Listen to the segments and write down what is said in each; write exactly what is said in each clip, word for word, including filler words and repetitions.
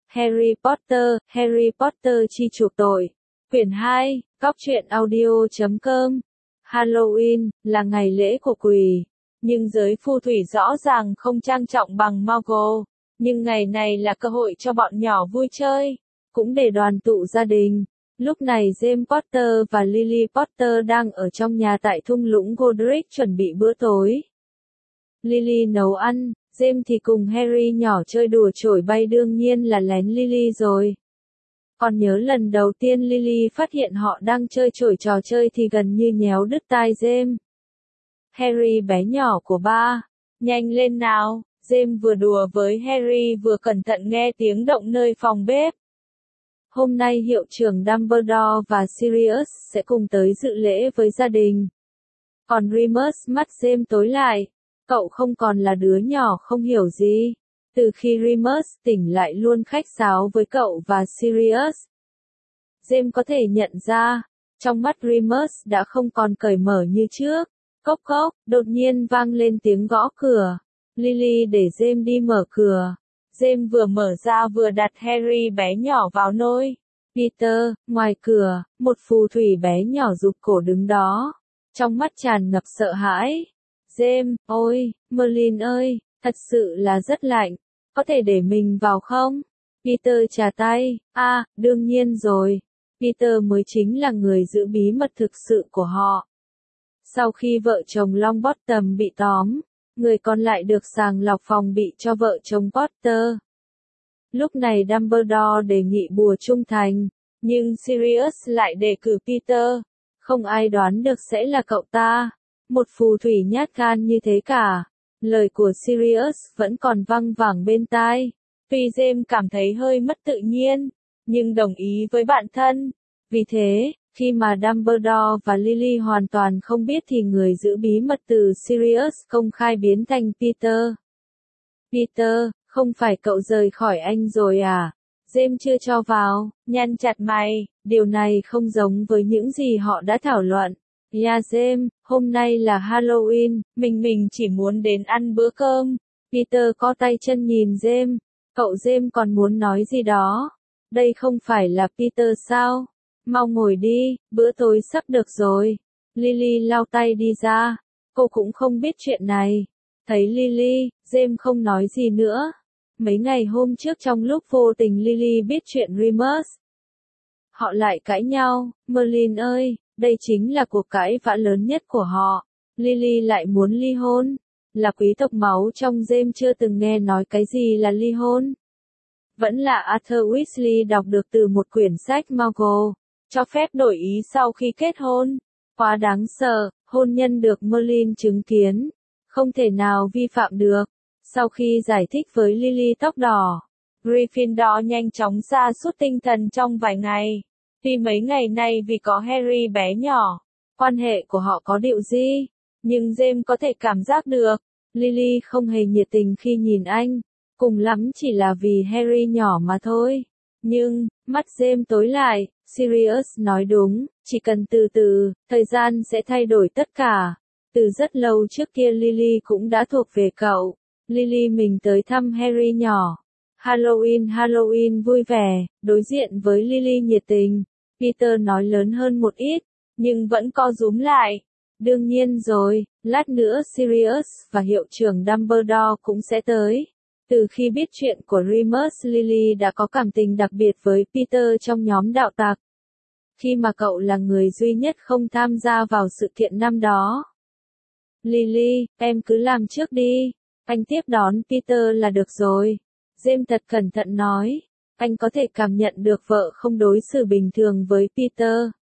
Harry Potter, Harry Potter chi chuộc tội. Quyển hai, Cóc truyện audio chấm com. Halloween, là ngày lễ của quỷ. Nhưng giới phù thủy rõ ràng không trang trọng bằng Muggle. Nhưng ngày này là cơ hội cho bọn nhỏ vui chơi, cũng để đoàn tụ gia đình. Lúc này James Potter và Lily Potter đang ở trong nhà tại thung lũng Godric chuẩn bị bữa tối. Lily nấu ăn, James thì cùng Harry nhỏ chơi đùa chổi bay, đương nhiên là lén Lily rồi. Còn nhớ lần đầu tiên Lily phát hiện họ đang chơi chổi trò chơi thì gần như nhéo đứt tai James. Harry bé nhỏ của ba, nhanh lên nào, James vừa đùa với Harry vừa cẩn thận nghe tiếng động nơi phòng bếp. Hôm nay hiệu trưởng Dumbledore và Sirius sẽ cùng tới dự lễ với gia đình. Còn Remus, mắt James tối lại. Cậu không còn là đứa nhỏ không hiểu gì. Từ khi Remus tỉnh lại luôn khách sáo với cậu và Sirius. James có thể nhận ra, trong mắt Remus đã không còn cởi mở như trước. Cốc cốc, đột nhiên vang lên tiếng gõ cửa. Lily để James đi mở cửa. James vừa mở ra vừa đặt Harry bé nhỏ vào nôi. Peter, ngoài cửa, một phù thủy bé nhỏ rụt cổ đứng đó. Trong mắt tràn ngập sợ hãi. James, ôi, Merlin ơi, thật sự là rất lạnh. Có thể để mình vào không? Peter chà tay, a, à, đương nhiên rồi. Peter mới chính là người giữ bí mật thực sự của họ. Sau khi vợ chồng Longbottom bị tóm, người còn lại được sàng lọc phòng bị cho vợ chồng Potter. Lúc này Dumbledore đề nghị bùa trung thành, nhưng Sirius lại đề cử Peter. Không ai đoán được sẽ là cậu ta, một phù thủy nhát gan như thế cả. Lời của Sirius vẫn còn văng vẳng bên tai. Tuy James cảm thấy hơi mất tự nhiên, nhưng đồng ý với bạn thân. Vì thế, khi mà Dumbledore và Lily hoàn toàn không biết thì người giữ bí mật từ Sirius công khai biến thành Peter. Peter, không phải cậu rời khỏi anh rồi à? James chưa cho vào, nhăn chặt mày, điều này không giống với những gì họ đã thảo luận. Yeah James, hôm nay là Halloween, mình mình chỉ muốn đến ăn bữa cơm. Peter co tay chân nhìn James, cậu James còn muốn nói gì đó. Đây không phải là Peter sao? Mau ngồi đi, bữa tối sắp được rồi. Lily lau tay đi ra, cô cũng không biết chuyện này. Thấy Lily, James không nói gì nữa. Mấy ngày hôm trước trong lúc vô tình Lily biết chuyện Remus, họ lại cãi nhau. Merlin ơi, đây chính là cuộc cãi vã lớn nhất của họ. Lily lại muốn ly hôn. Là quý tộc máu trong James chưa từng nghe nói cái gì là ly hôn. Vẫn là Arthur Weasley đọc được từ một quyển sách Muggle, cho phép đổi ý sau khi kết hôn. Quá đáng sợ, hôn nhân được Merlin chứng kiến, không thể nào vi phạm được. Sau khi giải thích với Lily tóc đỏ, Gryffindor nhanh chóng sa sút tinh thần trong vài ngày. Tuy mấy ngày nay vì có Harry bé nhỏ, quan hệ của họ có điệu gì, nhưng James có thể cảm giác được, Lily không hề nhiệt tình khi nhìn anh, cùng lắm chỉ là vì Harry nhỏ mà thôi. Nhưng, mắt James tối lại, Sirius nói đúng, chỉ cần từ từ, thời gian sẽ thay đổi tất cả. Từ rất lâu trước kia Lily cũng đã thuộc về cậu. Lily mình tới thăm Harry nhỏ. Halloween Halloween vui vẻ, đối diện với Lily nhiệt tình. Peter nói lớn hơn một ít, nhưng vẫn co rúm lại. Đương nhiên rồi, lát nữa Sirius và hiệu trưởng Dumbledore cũng sẽ tới. Từ khi biết chuyện của Remus, Lily đã có cảm tình đặc biệt với Peter trong nhóm đạo tặc. Khi mà cậu là người duy nhất không tham gia vào sự kiện năm đó. Lily, em cứ làm trước đi. Anh tiếp đón Peter là được rồi. James thật cẩn thận nói. Anh có thể cảm nhận được vợ không đối xử bình thường với Peter.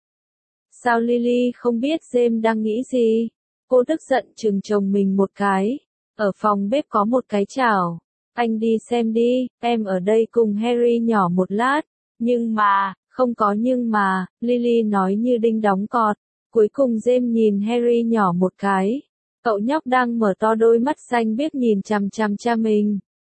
Sao Lily không biết James đang nghĩ gì? Cô tức giận chừng chồng mình một cái. Ở phòng bếp có một cái chảo. Anh đi xem đi, em ở đây cùng Harry nhỏ một lát. Nhưng mà, không có nhưng mà, Lily nói như đinh đóng cọt. Cuối cùng James nhìn Harry nhỏ một cái. Cậu nhóc đang mở to đôi mắt xanh biếc nhìn chằm chằm cha mình.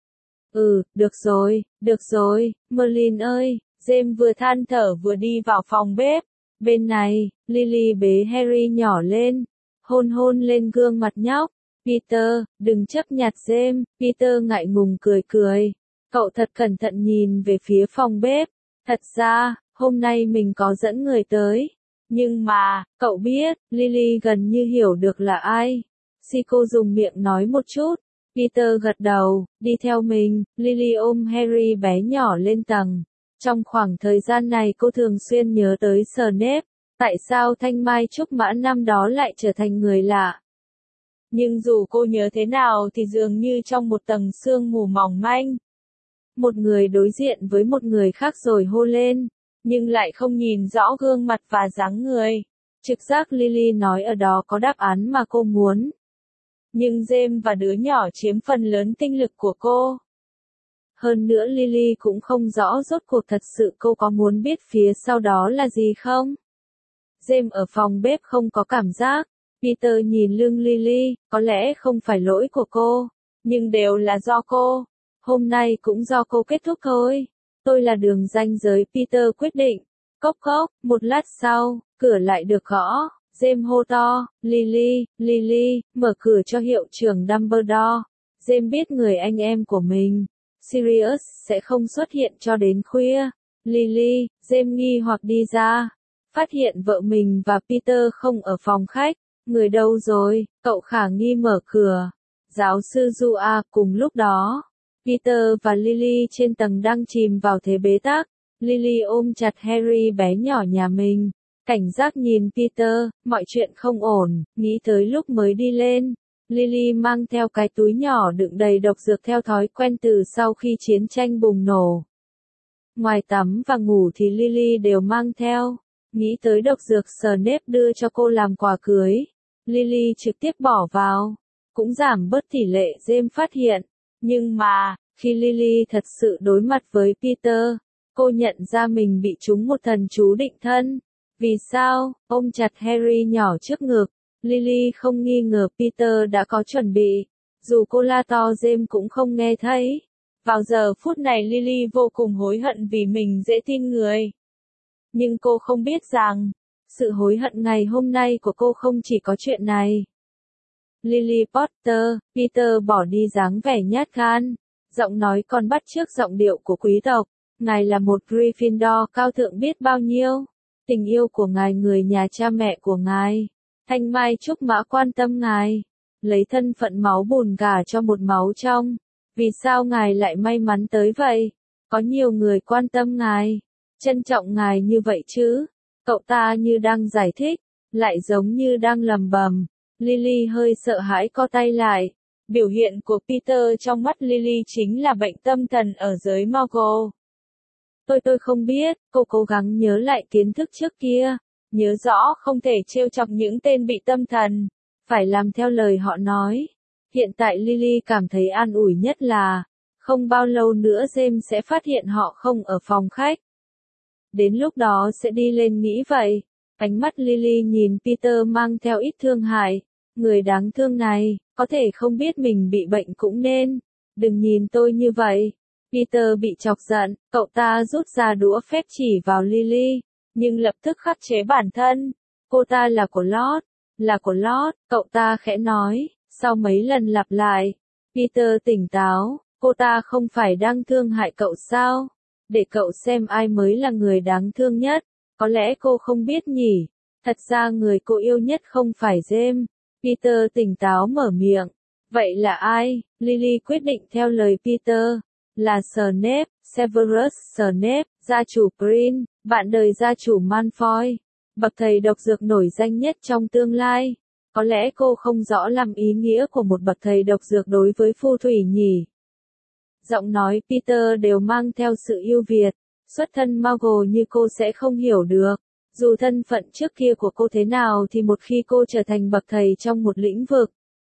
Ừ, được rồi, được rồi, Merlin ơi, James vừa than thở vừa đi vào phòng bếp. Bên này, Lily bế Harry nhỏ lên, hôn hôn lên gương mặt nhóc. Peter, đừng chấp nhặt James. Peter ngại ngùng cười cười. Cậu thật cẩn thận nhìn về phía phòng bếp. Thật ra, hôm nay mình có dẫn người tới. Nhưng mà, cậu biết, Lily gần như hiểu được là ai. Siko dùng miệng nói một chút. Peter gật đầu, đi theo mình. Lily ôm Harry bé nhỏ lên tầng. Trong khoảng thời gian này cô thường xuyên nhớ tới Snape. Tại sao Thanh Mai Trúc Mã năm đó lại trở thành người lạ? Nhưng dù cô nhớ thế nào thì dường như trong một tầng sương mù mỏng manh. Một người đối diện với một người khác rồi hô lên, nhưng lại không nhìn rõ gương mặt và dáng người. Trực giác Lily nói ở đó có đáp án mà cô muốn. Nhưng James và đứa nhỏ chiếm phần lớn tinh lực của cô. Hơn nữa Lily cũng không rõ rốt cuộc thật sự cô có muốn biết phía sau đó là gì không. James ở phòng bếp không có cảm giác. Peter nhìn lưng Lily, có lẽ không phải lỗi của cô, nhưng đều là do cô. Hôm nay cũng do cô kết thúc thôi. Tôi là đường ranh giới, Peter quyết định. Cốc cốc, một lát sau, cửa lại được gõ. James hô to, Lily, Lily, mở cửa cho hiệu trưởng Dumbledore. James biết người anh em của mình, Sirius, sẽ không xuất hiện cho đến khuya. Lily, James nghi hoặc đi ra. Phát hiện vợ mình và Peter không ở phòng khách. Người đâu rồi? Cậu khả nghi mở cửa. Giáo sư Dua cùng lúc đó. Peter và Lily trên tầng đang chìm vào thế bế tắc. Lily ôm chặt Harry bé nhỏ nhà mình. Cảnh giác nhìn Peter, mọi chuyện không ổn, nghĩ tới lúc mới đi lên. Lily mang theo cái túi nhỏ đựng đầy độc dược theo thói quen từ sau khi chiến tranh bùng nổ. Ngoài tắm và ngủ thì Lily đều mang theo. Nghĩ tới độc dược Snape đưa cho cô làm quà cưới. Lily trực tiếp bỏ vào. Cũng giảm bớt tỷ lệ James phát hiện. Nhưng mà, khi Lily thật sự đối mặt với Peter, cô nhận ra mình bị trúng một thần chú định thân. Vì sao? Ôm chặt Harry nhỏ trước ngực. Lily không nghi ngờ Peter đã có chuẩn bị. Dù cô la to James cũng không nghe thấy. Vào giờ phút này Lily vô cùng hối hận vì mình dễ tin người. Nhưng cô không biết rằng, sự hối hận ngày hôm nay của cô không chỉ có chuyện này. Lily Potter, Peter bỏ đi dáng vẻ nhát gan. Giọng nói còn bắt chước giọng điệu của quý tộc. Ngài là một Gryffindor cao thượng biết bao nhiêu. Tình yêu của ngài người nhà cha mẹ của ngài. Thanh Mai Trúc Mã quan tâm ngài. Lấy thân phận máu bùn gả cho một máu trong. Vì sao ngài lại may mắn tới vậy? Có nhiều người quan tâm ngài. Trân trọng ngài như vậy chứ? Cậu ta như đang giải thích. Lại giống như đang lầm bầm. Lily hơi sợ hãi co tay lại. Biểu hiện của Peter trong mắt Lily chính là bệnh tâm thần ở giới Muggle. Tôi tôi không biết, cô cố gắng nhớ lại kiến thức trước kia. Nhớ rõ không thể trêu chọc những tên bị tâm thần. Phải làm theo lời họ nói. Hiện tại Lily cảm thấy an ủi nhất là, không bao lâu nữa James sẽ phát hiện họ không ở phòng khách. Đến lúc đó sẽ đi lên nghĩ vậy. Ánh mắt Lily nhìn Peter mang theo ít thương hại. Người đáng thương này, có thể không biết mình bị bệnh cũng nên. Đừng nhìn tôi như vậy. Peter bị chọc giận, cậu ta rút ra đũa phép chỉ vào Lily, nhưng lập tức khắc chế bản thân. Cô ta là của Lord, là của Lord, cậu ta khẽ nói, sau mấy lần lặp lại. Peter tỉnh táo, cô ta không phải đang thương hại cậu sao? Để cậu xem ai mới là người đáng thương nhất. Có lẽ cô không biết nhỉ. Thật ra người cô yêu nhất không phải James. Peter tỉnh táo mở miệng. Vậy là ai? Lily quyết định theo lời Peter. Là Snape, Severus Snape, gia chủ Prin, bạn đời gia chủ Malfoy. Bậc thầy độc dược nổi danh nhất trong tương lai. Có lẽ cô không rõ lắm ý nghĩa của một bậc thầy độc dược đối với phù thủy nhỉ. Giọng nói Peter đều mang theo sự yêu Việt. Xuất thân Muggle như cô sẽ không hiểu được. Dù thân phận trước kia của cô thế nào thì một khi cô trở thành bậc thầy trong một lĩnh vực,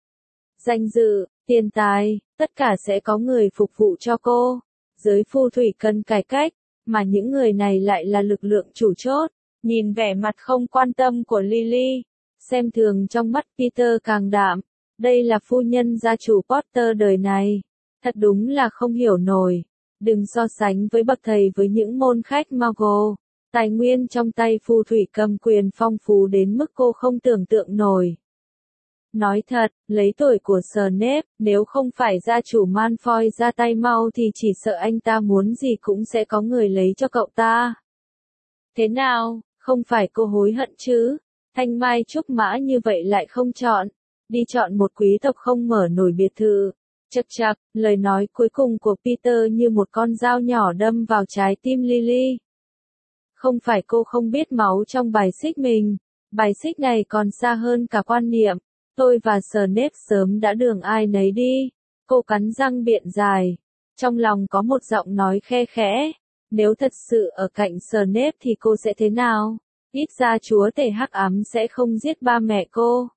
danh dự, tiền tài, tất cả sẽ có người phục vụ cho cô. Giới phù thủy cần cải cách, mà những người này lại là lực lượng chủ chốt. Nhìn vẻ mặt không quan tâm của Lily, xem thường trong mắt Peter càng đạm. Đây là phu nhân gia chủ Potter đời này. Thật đúng là không hiểu nổi. Đừng so sánh với bậc thầy với những môn khách Muggle. Tài nguyên trong tay phù thủy cầm quyền phong phú đến mức cô không tưởng tượng nổi. Nói thật, lấy tuổi của Snape, nếu không phải gia chủ Malfoy ra tay mau thì chỉ sợ anh ta muốn gì cũng sẽ có người lấy cho cậu ta. Thế nào, không phải cô hối hận chứ? Thanh mai trúc mã như vậy lại không chọn. Đi chọn một quý tộc không mở nổi biệt thự. Chậc chậc, lời nói cuối cùng của Peter như một con dao nhỏ đâm vào trái tim Lily. Không phải cô không biết máu trong bài xích mình. Bài xích này còn xa hơn cả quan niệm. Tôi và Snape sớm đã đường ai nấy đi. Cô cắn răng biện dài. Trong lòng có một giọng nói khe khẽ. Nếu thật sự ở cạnh Snape thì cô sẽ thế nào? Ít ra chúa tể hắc ám sẽ không giết ba mẹ cô.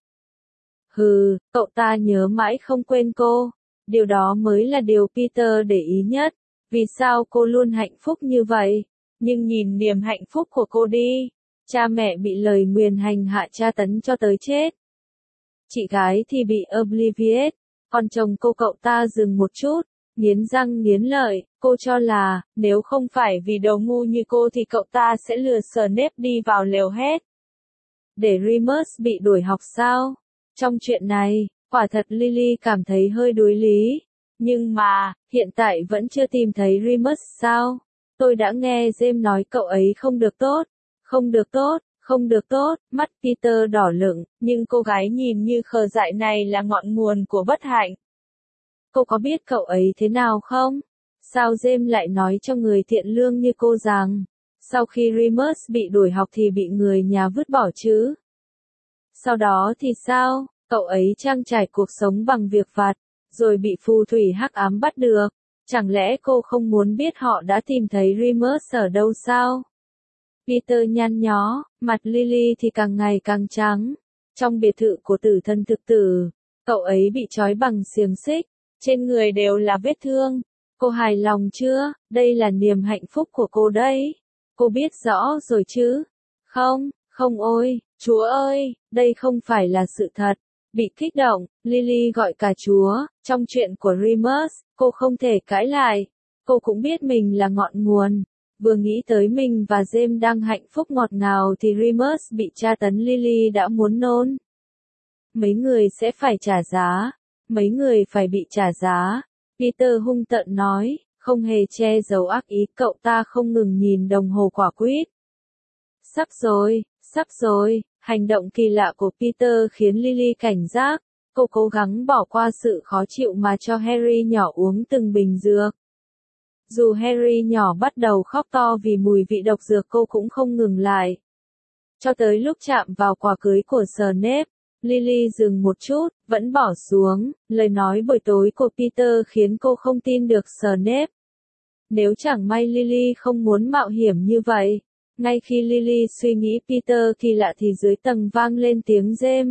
Hừ, cậu ta nhớ mãi không quên cô. Điều đó mới là điều Peter để ý nhất. Vì sao cô luôn hạnh phúc như vậy? Nhưng nhìn niềm hạnh phúc của cô đi. Cha mẹ bị lời nguyền hành hạ tra tấn cho tới chết. Chị gái thì bị Obliviate. Còn chồng cô cậu ta dừng một chút. Nghiến răng nghiến lợi, cô cho là, nếu không phải vì đồ ngu như cô thì cậu ta sẽ lừa Snape đi vào lều hết. Để Remus bị đuổi học sao? Trong chuyện này, quả thật Lily cảm thấy hơi đối lý. Nhưng mà, hiện tại vẫn chưa tìm thấy Remus sao? Tôi đã nghe James nói cậu ấy không được tốt. Không được tốt, không được tốt, mắt Peter đỏ lửng, nhưng cô gái nhìn như khờ dại này là ngọn nguồn của bất hạnh. Cô có biết cậu ấy thế nào không? Sao James lại nói cho người thiện lương như cô rằng, sau khi Remus bị đuổi học thì bị người nhà vứt bỏ chứ? Sau đó thì sao? Cậu ấy trang trải cuộc sống bằng việc vặt, rồi bị phù thủy hắc ám bắt được. Chẳng lẽ cô không muốn biết họ đã tìm thấy Remus ở đâu sao? Peter nhăn nhó, mặt Lily thì càng ngày càng trắng. Trong biệt thự của tử thần thực tử, cậu ấy bị trói bằng xiềng xích. Trên người đều là vết thương. Cô hài lòng chưa? Đây là niềm hạnh phúc của cô đấy. Cô biết rõ rồi chứ? Không, không ôi, Chúa ơi, đây không phải là sự thật. Bị kích động, Lily gọi cả Chúa. Trong chuyện của Remus, cô không thể cãi lại. Cô cũng biết mình là ngọn nguồn. Vừa nghĩ tới mình và James đang hạnh phúc ngọt ngào thì Remus bị tra tấn Lily đã muốn nôn. Mấy người sẽ phải trả giá. Mấy người phải bị trả giá. Peter hung tợn nói, không hề che giấu ác ý, cậu ta không ngừng nhìn đồng hồ quả quýt. Sắp rồi, sắp rồi, hành động kỳ lạ của Peter khiến Lily cảnh giác. Cô cố gắng bỏ qua sự khó chịu mà cho Harry nhỏ uống từng bình dược. Dù Harry nhỏ bắt đầu khóc to vì mùi vị độc dược cô cũng không ngừng lại. Cho tới lúc chạm vào quà cưới của Snape. Lily dừng một chút, vẫn bỏ xuống, lời nói buổi tối của Peter khiến cô không tin được Snape. Nếu chẳng may Lily không muốn mạo hiểm như vậy. Ngay khi Lily suy nghĩ Peter kỳ lạ thì dưới tầng vang lên tiếng James.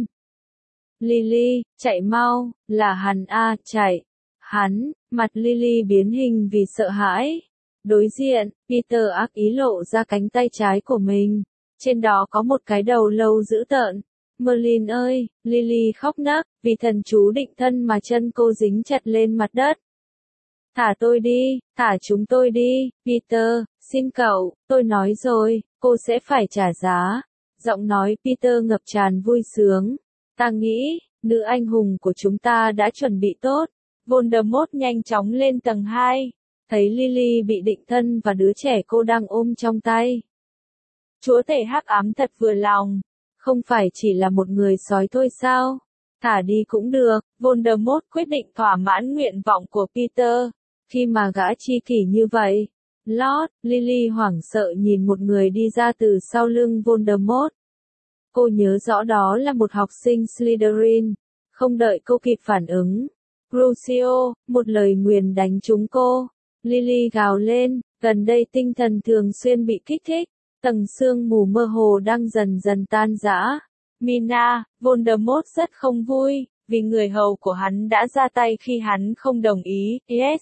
Lily, chạy mau, là hắn a, chạy. Hắn, mặt Lily biến hình vì sợ hãi. Đối diện, Peter ác ý lộ ra cánh tay trái của mình. Trên đó có một cái đầu lâu dữ tợn. Merlin ơi, Lily khóc nấc, vì thần chú định thân mà chân cô dính chặt lên mặt đất. Thả tôi đi, thả chúng tôi đi, Peter, xin cậu, tôi nói rồi, cô sẽ phải trả giá. Giọng nói Peter ngập tràn vui sướng. Ta nghĩ, nữ anh hùng của chúng ta đã chuẩn bị tốt. Voldemort nhanh chóng lên tầng hai. Thấy Lily bị định thân và đứa trẻ cô đang ôm trong tay. Chúa tể hắc ám thật vừa lòng. Không phải chỉ là một người sói thôi sao? Thả đi cũng được, Voldemort quyết định thỏa mãn nguyện vọng của Peter. Khi mà gã chi kỷ như vậy, Lord, Lily hoảng sợ nhìn một người đi ra từ sau lưng Voldemort. Cô nhớ rõ đó là một học sinh Slytherin. Không đợi cô kịp phản ứng. Crucio, một lời nguyền đánh trúng cô. Lily gào lên, gần đây tinh thần thường xuyên bị kích thích. Tầng sương mù mơ hồ đang dần dần tan rã. Mina, Voldemort rất không vui, vì người hầu của hắn đã ra tay khi hắn không đồng ý. Yes.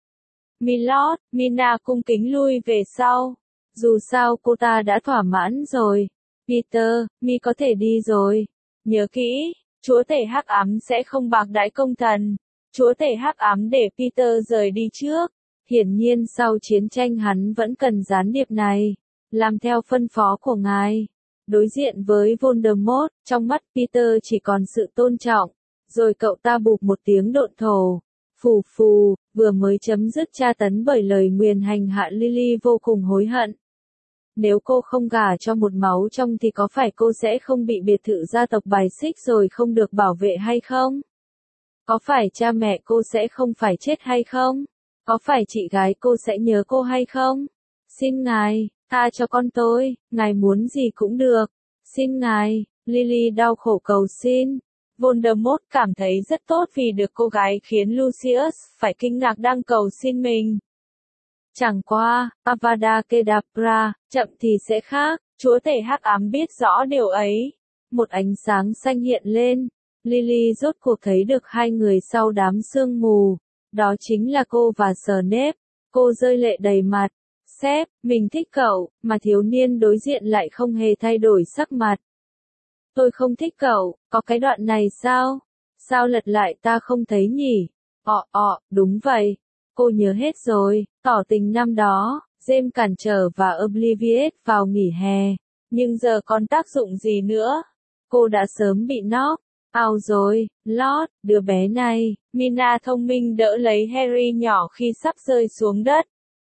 Milord, Mina cung kính lui về sau. Dù sao cô ta đã thỏa mãn rồi. Peter, Mi có thể đi rồi. Nhớ kỹ, chúa tể hắc ám sẽ không bạc đãi công thần. Chúa tể hắc ám để Peter rời đi trước. Hiển nhiên sau chiến tranh hắn vẫn cần gián điệp này. Làm theo phân phó của ngài. Đối diện với Voldemort, trong mắt Peter chỉ còn sự tôn trọng. Rồi cậu ta bụp một tiếng độn thổ. Phù phù, vừa mới chấm dứt tra tấn bởi lời nguyền hành hạ Lily vô cùng hối hận. Nếu cô không gả cho một máu trong thì có phải cô sẽ không bị biệt thự gia tộc bài xích rồi không được bảo vệ hay không? Có phải cha mẹ cô sẽ không phải chết hay không? Có phải chị gái cô sẽ nhớ cô hay không? Xin ngài, tha cho con tôi, ngài muốn gì cũng được. Xin ngài, Lily đau khổ cầu xin. Voldemort cảm thấy rất tốt vì được cô gái khiến Lucius phải kinh ngạc đang cầu xin mình. Chẳng qua, Avada Kedavra, chậm thì sẽ khác, chúa tể hắc ám biết rõ điều ấy. Một ánh sáng xanh hiện lên, Lily rốt cuộc thấy được hai người sau đám sương mù. Đó chính là cô và Snape. Cô rơi lệ đầy mặt. Sếp, mình thích cậu, mà thiếu niên đối diện lại không hề thay đổi sắc mặt. Tôi không thích cậu, có cái đoạn này sao? Sao lật lại ta không thấy nhỉ? Ọ ọ, đúng vậy. Cô nhớ hết rồi, tỏ tình năm đó, James cản trở và Oblivious vào nghỉ hè. Nhưng giờ còn tác dụng gì nữa? Cô đã sớm bị knock out rồi, Lord, đứa bé này. Mina thông minh đỡ lấy Harry nhỏ khi sắp rơi xuống đất.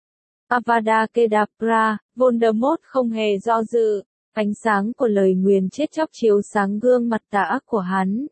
Avada Kedavra, Voldemort không hề do dự. Ánh sáng của lời nguyền chết chóc chiếu sáng gương mặt tà ác của hắn.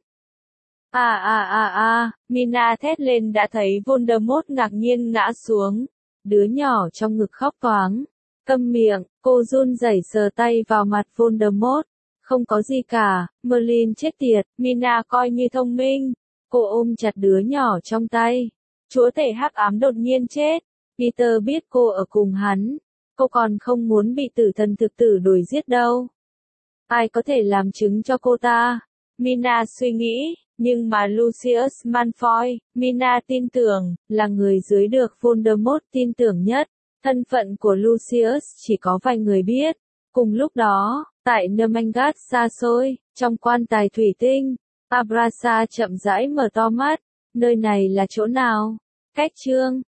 À à à à, Mina thét lên đã thấy Voldemort ngạc nhiên ngã xuống. Đứa nhỏ trong ngực khóc toáng. Câm miệng, cô run rẩy sờ tay vào mặt Voldemort. Không có gì cả, Merlin chết tiệt, Mina coi như thông minh. Cô ôm chặt đứa nhỏ trong tay. Chúa tể hắc ám đột nhiên chết. Peter biết cô ở cùng hắn. Cô còn không muốn bị tử thần thực tử đuổi giết đâu. Ai có thể làm chứng cho cô ta? Mina suy nghĩ, nhưng mà Lucius Malfoy, Mina tin tưởng, là người dưới được Voldemort tin tưởng nhất. Thân phận của Lucius chỉ có vài người biết. Cùng lúc đó, tại Nermangat xa xôi, trong quan tài thủy tinh, Abrasa chậm rãi mở to mắt. Nơi này là chỗ nào? Cách chương